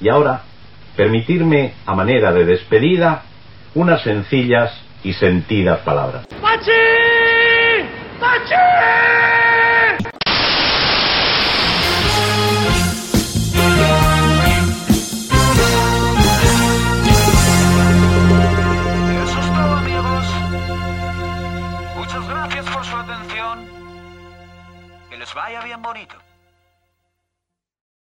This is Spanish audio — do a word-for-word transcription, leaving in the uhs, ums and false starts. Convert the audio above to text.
Y ahora, permitirme, a manera de despedida, unas sencillas y sentidas palabras. ¡Pachi! ¡Pachi! Eso es todo, amigos. Muchas gracias por su atención. Que les vaya bien bonito.